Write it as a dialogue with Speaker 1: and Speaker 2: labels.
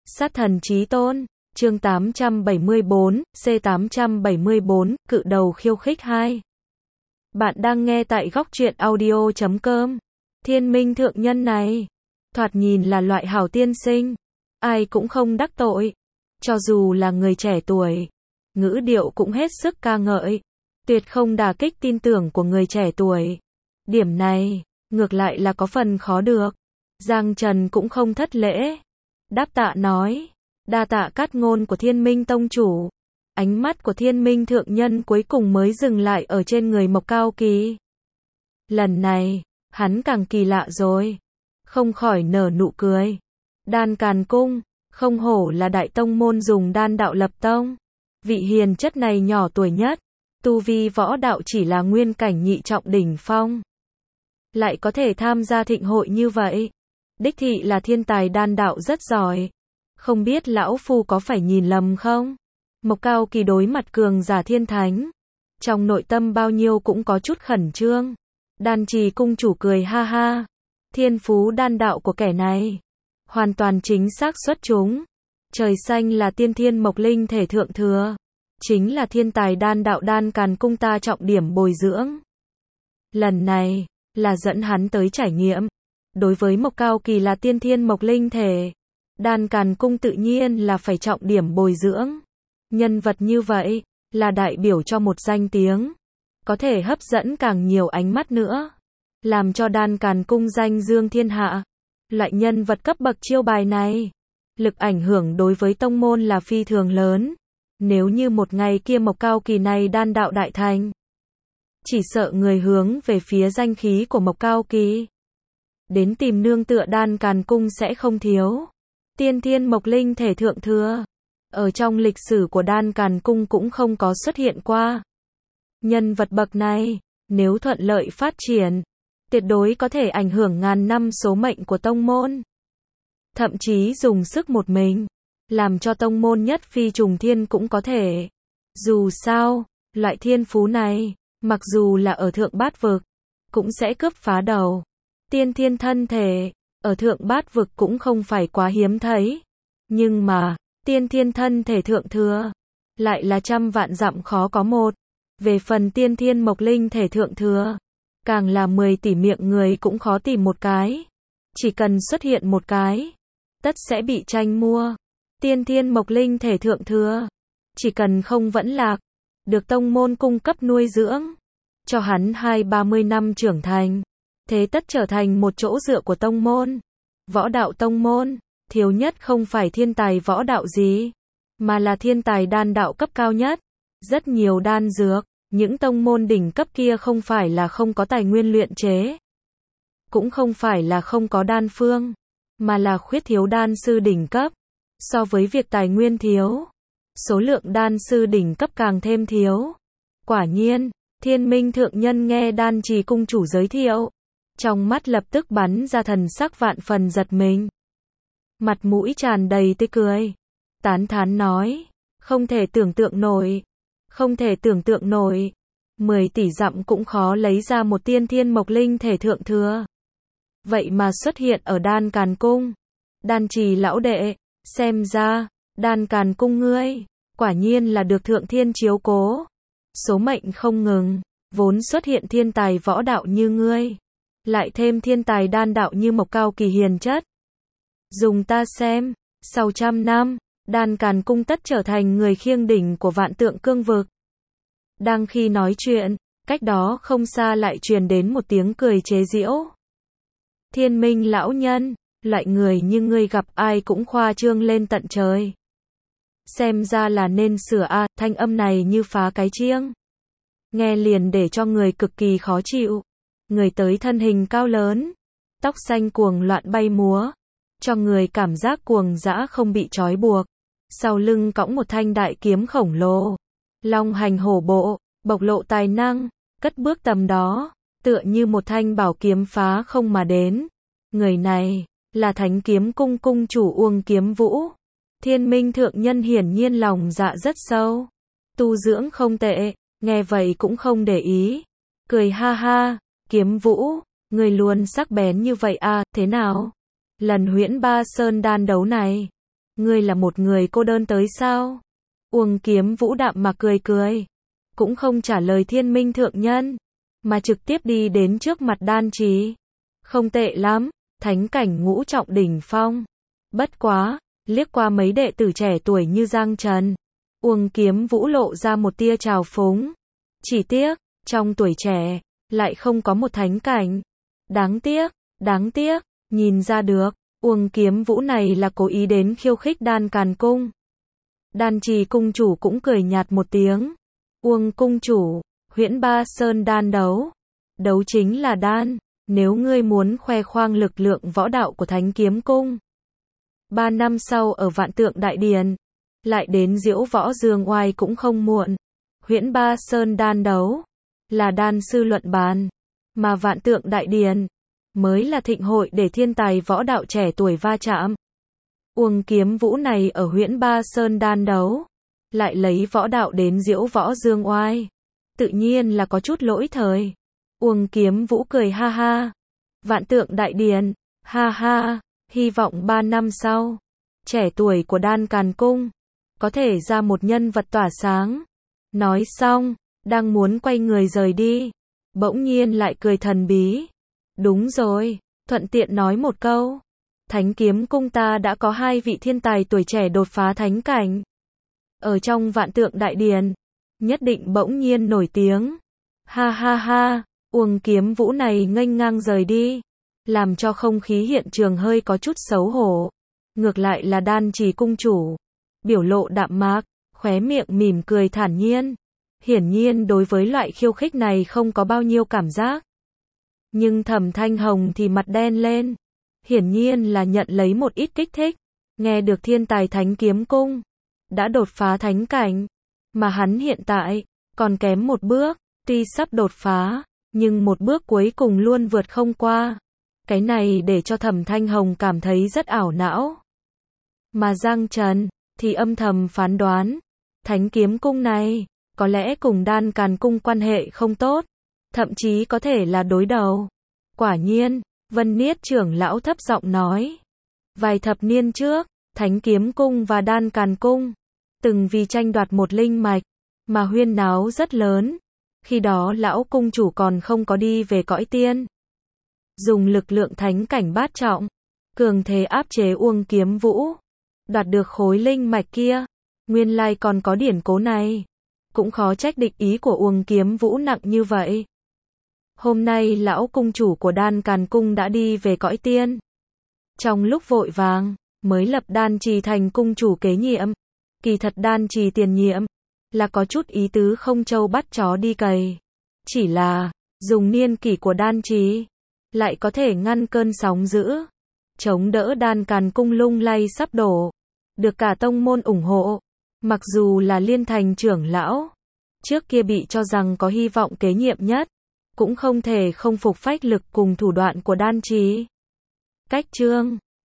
Speaker 1: Sát thần chí tôn, chương 874, C874, cự đầu khiêu khích 2. Bạn đang nghe tại góc truyện audio.com. Thiên minh thượng nhân này, thoạt nhìn là loại hảo tiên sinh, ai cũng không đắc tội, cho dù là người trẻ tuổi, ngữ điệu cũng hết sức ca ngợi, tuyệt không đả kích tin tưởng của người trẻ tuổi. Điểm này, ngược lại là có phần khó được. Giang Trần cũng không thất lễ, đáp tạ nói, đa tạ cát ngôn của Thiên Minh tông chủ. Ánh mắt của Thiên Minh thượng nhân cuối cùng mới dừng lại ở trên người Mộc Cao Kỳ. Lần này, hắn càng kỳ lạ rồi, không khỏi nở nụ cười. Đan Càn Cung, không hổ là đại tông môn dùng đan đạo lập tông. Vị hiền chất này nhỏ tuổi nhất, tu vi võ đạo chỉ là nguyên cảnh nhị trọng đỉnh phong, lại có thể tham gia thịnh hội như vậy, đích thị là thiên tài đan đạo rất giỏi. Không biết lão phu có phải nhìn lầm không? Mộc Cao Kỳ đối mặt cường giả thiên thánh, trong nội tâm bao nhiêu cũng có chút khẩn trương. Đan Trì cung chủ cười ha ha, thiên phú đan đạo của kẻ này hoàn toàn chính xác xuất chúng. Trời xanh là tiên thiên mộc linh thể thượng thừa, chính là thiên tài đan đạo Đan Càn Cung ta trọng điểm bồi dưỡng. Lần này là dẫn hắn tới trải nghiệm. Đối với Mộc Cao Kỳ là tiên thiên mộc linh thể, Đan Càn Cung tự nhiên là phải trọng điểm bồi dưỡng. Nhân vật như vậy là đại biểu cho một danh tiếng, có thể hấp dẫn càng nhiều ánh mắt nữa, làm cho Đan Càn Cung danh dương thiên hạ. Loại nhân vật cấp bậc chiêu bài này, lực ảnh hưởng đối với tông môn là phi thường lớn. Nếu như một ngày kia Mộc Cao Kỳ này đan đạo đại thành, chỉ sợ người hướng về phía danh khí của Mộc Cao Kỳ, đến tìm nương tựa Đan Càn Cung sẽ không thiếu. Tiên thiên mộc linh thể thượng thừa, ở trong lịch sử của Đan Càn Cung cũng không có xuất hiện qua. Nhân vật bậc này, nếu thuận lợi phát triển, tuyệt đối có thể ảnh hưởng ngàn năm số mệnh của tông môn. Thậm chí dùng sức một mình, làm cho tông môn nhất phi trùng thiên cũng có thể. Dù sao, loại thiên phú này, mặc dù là ở thượng bát vực, cũng sẽ cướp phá đầu. Tiên thiên thân thể, ở thượng bát vực cũng không phải quá hiếm thấy. Nhưng mà, tiên thiên thân thể thượng thừa, lại là trăm vạn dặm khó có một. Về phần tiên thiên mộc linh thể thượng thừa, càng là 10 tỷ miệng người cũng khó tìm một cái. Chỉ cần xuất hiện một cái, tất sẽ bị tranh mua. Tiên thiên mộc linh thể thượng thừa, chỉ cần không vẫn lạc, được tông môn cung cấp nuôi dưỡng, cho hắn 20-30 năm trưởng thành, thế tất trở thành một chỗ dựa của tông môn. Võ đạo tông môn, thiếu nhất không phải thiên tài võ đạo gì, mà là thiên tài đan đạo cấp cao nhất. Rất nhiều đan dược, những tông môn đỉnh cấp kia không phải là không có tài nguyên luyện chế, cũng không phải là không có đan phương, mà là khuyết thiếu đan sư đỉnh cấp. So với việc tài nguyên thiếu, số lượng đan sư đỉnh cấp càng thêm thiếu. Quả nhiên, Thiên Minh thượng nhân nghe Đan Trì cung chủ giới thiệu, trong mắt lập tức bắn ra thần sắc vạn phần giật mình. Mặt mũi tràn đầy tươi cười, tán thán nói, không thể tưởng tượng nổi, không thể tưởng tượng nổi, 10 tỷ dặm cũng khó lấy ra một tiên thiên mộc linh thể thượng thừa. Vậy mà xuất hiện ở Đan Càn Cung. Đan Trì lão đệ, xem ra, Đan Càn Cung ngươi, quả nhiên là được thượng thiên chiếu cố. Số mệnh không ngừng, vốn xuất hiện thiên tài võ đạo như ngươi, lại thêm thiên tài đan đạo như Mộc Cao Kỳ hiền chất. Dùng ta xem, sau 100 năm, Đan Càn Cung tất trở thành người khiêng đỉnh của vạn tượng cương vực. Đang khi nói chuyện, cách đó không xa lại truyền đến một tiếng cười chế giễu. Thiên Minh lão nhân, loại người như ngươi gặp ai cũng khoa trương lên tận trời. Xem ra là nên sửa a, thanh âm này như phá cái chiêng, nghe liền để cho người cực kỳ khó chịu. Người tới thân hình cao lớn, tóc xanh cuồng loạn bay múa, cho người cảm giác cuồng dã không bị trói buộc. Sau lưng cõng một thanh đại kiếm khổng lồ, long hành hổ bộ, bộc lộ tài năng, cất bước tầm đó, tựa như một thanh bảo kiếm phá không mà đến. Người này là Thánh Kiếm Cung cung chủ Uông Kiếm Vũ. Thiên Minh thượng nhân hiển nhiên lòng dạ rất sâu, tu dưỡng không tệ, nghe vậy cũng không để ý, cười ha ha, Kiếm Vũ, người luôn sắc bén như vậy à, thế nào? Lần Huyễn Ba Sơn đan đấu này, ngươi là một người cô đơn tới sao? Uông Kiếm Vũ đạm mà cười cười, cũng không trả lời Thiên Minh thượng nhân, mà trực tiếp đi đến trước mặt Đan Trì. Không tệ lắm, thánh cảnh ngũ trọng đỉnh phong. Bất quá, liếc qua mấy đệ tử trẻ tuổi như Giang Trần, Uông Kiếm Vũ lộ ra một tia trào phúng. Chỉ tiếc, trong tuổi trẻ, lại không có một thánh cảnh. Đáng tiếc, nhìn ra được, Uông Kiếm Vũ này là cố ý đến khiêu khích Đan Càn Cung. Đan Trì cung chủ cũng cười nhạt một tiếng. Uông cung chủ, Huyễn Ba Sơn đan đấu. Đấu chính là đan, nếu ngươi muốn khoe khoang lực lượng võ đạo của Thánh Kiếm Cung. 3 năm sau ở Vạn Tượng Đại Điền, lại đến Diễu Võ Dương Oai cũng không muộn. Huyễn Ba Sơn đan đấu, là đan sư luận bàn, mà Vạn Tượng Đại Điền, mới là thịnh hội để thiên tài võ đạo trẻ tuổi va chạm. Uông Kiếm Vũ này ở Huyễn Ba Sơn đan đấu, lại lấy võ đạo đến Diễu Võ Dương Oai, tự nhiên là có chút lỗi thời. Uông Kiếm Vũ cười ha ha. Vạn Tượng Đại Điền, ha ha, hy vọng 3 năm sau, trẻ tuổi của Đan Càn Cung, có thể ra một nhân vật tỏa sáng. Nói xong, đang muốn quay người rời đi, bỗng nhiên lại cười thần bí. Đúng rồi, thuận tiện nói một câu. Thánh Kiếm Cung ta đã có 2 vị thiên tài tuổi trẻ đột phá thánh cảnh. Ở trong Vạn Tượng Đại Điền, nhất định bỗng nhiên nổi tiếng. Ha ha ha, Uông Kiếm Vũ này nghênh ngang rời đi, làm cho không khí hiện trường hơi có chút xấu hổ. Ngược lại là Đan Trì cung chủ, biểu lộ đạm mạc, khóe miệng mỉm cười thản nhiên. Hiển nhiên đối với loại khiêu khích này không có bao nhiêu cảm giác. Nhưng Thẩm Thanh Hồng thì mặt đen lên. Hiển nhiên là nhận lấy một ít kích thích. Nghe được thiên tài Thánh Kiếm Cung đã đột phá thánh cảnh, mà hắn hiện tại còn kém một bước, tuy sắp đột phá, nhưng một bước cuối cùng luôn vượt không qua. Cái này để cho Thẩm Thanh Hồng cảm thấy rất ảo não. Mà Giang Trần thì âm thầm phán đoán, Thánh Kiếm Cung này có lẽ cùng Đan Càn Cung quan hệ không tốt, thậm chí có thể là đối đầu. Quả nhiên, Vân Niết trưởng lão thấp giọng nói, vài thập niên trước, Thánh Kiếm Cung và Đan Càn Cung từng vì tranh đoạt một linh mạch mà huyên náo rất lớn. Khi đó lão cung chủ còn không có đi về cõi tiên, dùng lực lượng thánh cảnh bát trọng, cường thế áp chế Uông Kiếm Vũ, đoạt được khối linh mạch kia. Nguyên lai còn có điển cố này, cũng khó trách địch ý của Uông Kiếm Vũ nặng như vậy. Hôm nay lão cung chủ của Đan Càn Cung đã đi về cõi tiên. Trong lúc vội vàng, mới lập Đan Trì thành cung chủ kế nhiệm. Kỳ thật Đan Trì tiền nhiệm là có chút ý tứ không trâu bắt chó đi cày. Chỉ là, dùng niên kỷ của Đan Trì, lại có thể ngăn cơn sóng dữ, chống đỡ Đan Càn Cung lung lay sắp đổ, được cả tông môn ủng hộ. Mặc dù là Liên Thành trưởng lão, trước kia bị cho rằng có hy vọng kế nhiệm nhất, cũng không thể không phục phách lực cùng thủ đoạn của Đan Trì. Cách chương